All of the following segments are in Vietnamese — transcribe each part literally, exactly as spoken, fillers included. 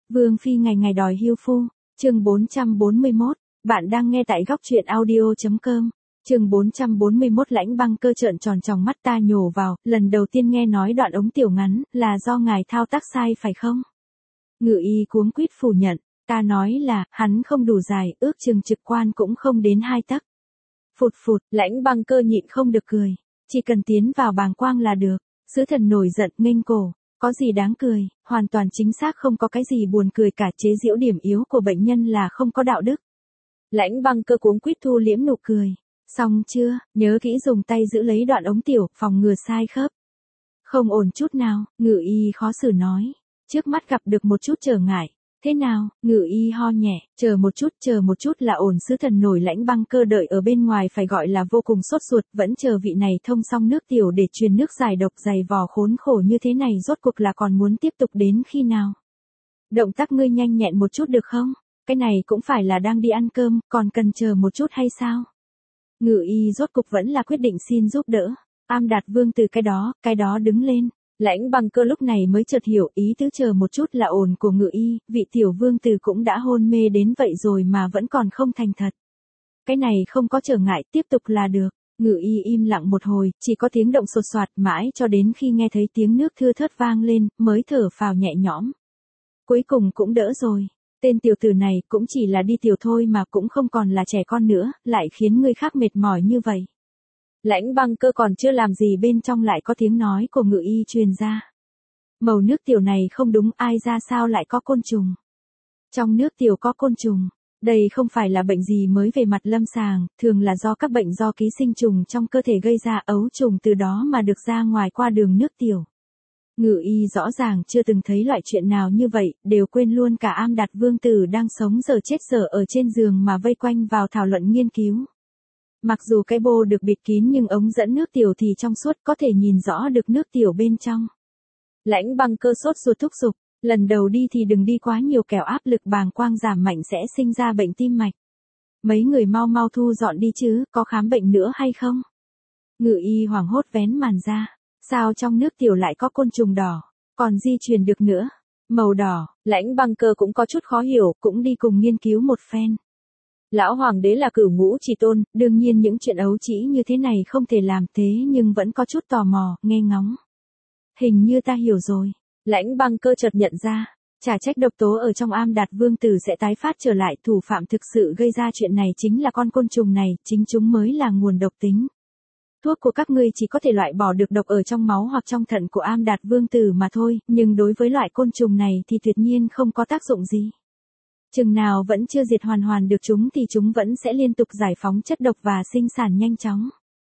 Vương phi ngày ngày đòi hưu phu, chương bốn trăm bốn mươi mốt, bạn đang nghe tại góc truyện audio.com. Chương bốn trăm bốn mươi mốt Lãnh Băng Cơ trợn tròn tròng mắt ta nhổ vào, lần đầu tiên nghe nói đoạn ống tiểu ngắn, là do ngài thao tác sai phải không? Ngự y cuống quýt phủ nhận, ta nói là, hắn không đủ dài, ước chừng trực quan cũng không đến hai tấc. Phụt phụt, Lãnh Băng Cơ nhịn không được cười, chỉ cần tiến vào bàng quang là được. Sứ thần nổi giận nghênh cổ, có gì đáng cười, hoàn toàn chính xác không có cái gì buồn cười cả, chế giễu điểm yếu của bệnh nhân là không có đạo đức. Lãnh Băng Cơ cuống quýt thu liễm nụ cười. Xong chưa, nhớ kỹ dùng tay giữ lấy đoạn ống tiểu, phòng ngừa sai khớp. Không ổn chút nào, ngự y khó xử nói. Trước mắt gặp được một chút trở ngại. Thế nào, ngự y ho nhẹ, chờ một chút, chờ một chút là ổn. Sứ thần nổi Lãnh Băng Cơ đợi ở bên ngoài phải gọi là vô cùng sốt ruột, vẫn chờ vị này thông xong nước tiểu để truyền nước giải độc, dày vò khốn khổ như thế này rốt cuộc là còn muốn tiếp tục đến khi nào. Động tác ngươi nhanh nhẹn một chút được không? Cái này cũng phải là đang đi ăn cơm, còn cần chờ một chút hay sao? Ngự y rốt cục vẫn là quyết định xin giúp đỡ. Am Đạt Vương từ cái đó, cái đó đứng lên. Lãnh Băng Cơ lúc này mới chợt hiểu ý tứ chờ một chút là ổn của ngự y, vị tiểu vương tử cũng đã hôn mê đến vậy rồi mà vẫn còn không thành thật. Cái này không có trở ngại, tiếp tục là được. Ngự y im lặng một hồi, chỉ có tiếng động sột soạt mãi cho đến khi nghe thấy tiếng nước thưa thớt vang lên, mới thở phào nhẹ nhõm. Cuối cùng cũng đỡ rồi. Tên tiểu tử này cũng chỉ là đi tiểu thôi mà cũng không còn là trẻ con nữa, lại khiến người khác mệt mỏi như vậy. Lãnh Băng Cơ còn chưa làm gì bên trong lại có tiếng nói của ngự y truyền ra. Màu nước tiểu này không đúng, ai ra sao lại có côn trùng. Trong nước tiểu có côn trùng, đây không phải là bệnh gì mới về mặt lâm sàng, thường là do các bệnh do ký sinh trùng trong cơ thể gây ra, ấu trùng từ đó mà được ra ngoài qua đường nước tiểu. Ngự y rõ ràng chưa từng thấy loại chuyện nào như vậy, đều quên luôn cả Am Đạt Vương tử đang sống giờ chết giờ ở trên giường mà vây quanh vào thảo luận nghiên cứu. Mặc dù cái bô được bịt kín nhưng ống dẫn nước tiểu thì trong suốt, có thể nhìn rõ được nước tiểu bên trong. Lãnh Băng Cơ sốt ruột thúc giục, lần đầu đi thì đừng đi quá nhiều kẻo áp lực bàng quang giảm mạnh sẽ sinh ra bệnh tim mạch. Mấy người mau mau thu dọn đi chứ, có khám bệnh nữa hay không? Ngự y hoảng hốt vén màn ra. Sao trong nước tiểu lại có côn trùng đỏ, còn di truyền được nữa? Màu đỏ, Lãnh Băng Cơ cũng có chút khó hiểu, cũng đi cùng nghiên cứu một phen. Lão hoàng đế là Cửu Ngũ Chỉ Tôn, đương nhiên những chuyện ấu trĩ như thế này không thể làm, thế nhưng vẫn có chút tò mò, nghe ngóng. Hình như ta hiểu rồi. Lãnh Băng Cơ chợt nhận ra, chả trách độc tố ở trong Am Đạt Vương tử sẽ tái phát trở lại, thủ phạm thực sự gây ra chuyện này chính là con côn trùng này, chính chúng mới là nguồn độc tính. Thuốc của các ngươi chỉ có thể loại bỏ được độc ở trong máu hoặc trong thận của Am Đạt Vương tử mà thôi, nhưng đối với loại côn trùng này thì tuyệt nhiên không có tác dụng gì. Chừng nào vẫn chưa diệt hoàn hoàn được chúng thì chúng vẫn sẽ liên tục giải phóng chất độc và sinh sản nhanh chóng.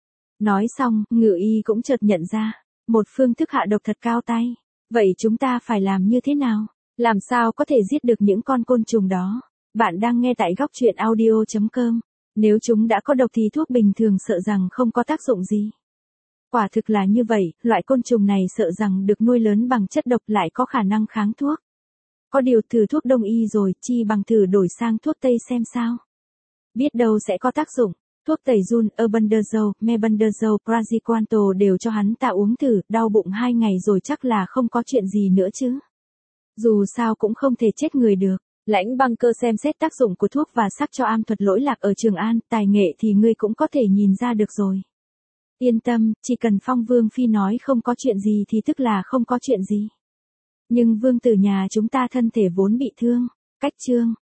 Nói xong, ngự y cũng chợt nhận ra, một phương thức hạ độc thật cao tay. Vậy chúng ta phải làm như thế nào? Làm sao có thể giết được những con côn trùng đó? Bạn đang nghe tại góc truyện audio.com. Nếu chúng đã có độc thì thuốc bình thường sợ rằng không có tác dụng gì. Quả thực là như vậy, loại côn trùng này sợ rằng được nuôi lớn bằng chất độc lại có khả năng kháng thuốc. Có điều thử thuốc đông y rồi, chi bằng thử đổi sang thuốc tây xem sao. Biết đâu sẽ có tác dụng. Thuốc tẩy giun, Albendazole, Mebendazole, Praziquantel đều cho hắn ta uống thử, đau bụng hai ngày rồi chắc là không có chuyện gì nữa chứ. Dù sao cũng không thể chết người được. Lãnh Băng Cơ xem xét tác dụng của thuốc và sắc cho am thuật lỗi lạc ở Trường An, tài nghệ thì ngươi cũng có thể nhìn ra được rồi. Yên tâm, chỉ cần Phong Vương phi nói không có chuyện gì thì tức là không có chuyện gì. Nhưng vương tử nhà chúng ta thân thể vốn bị thương. Cách chương,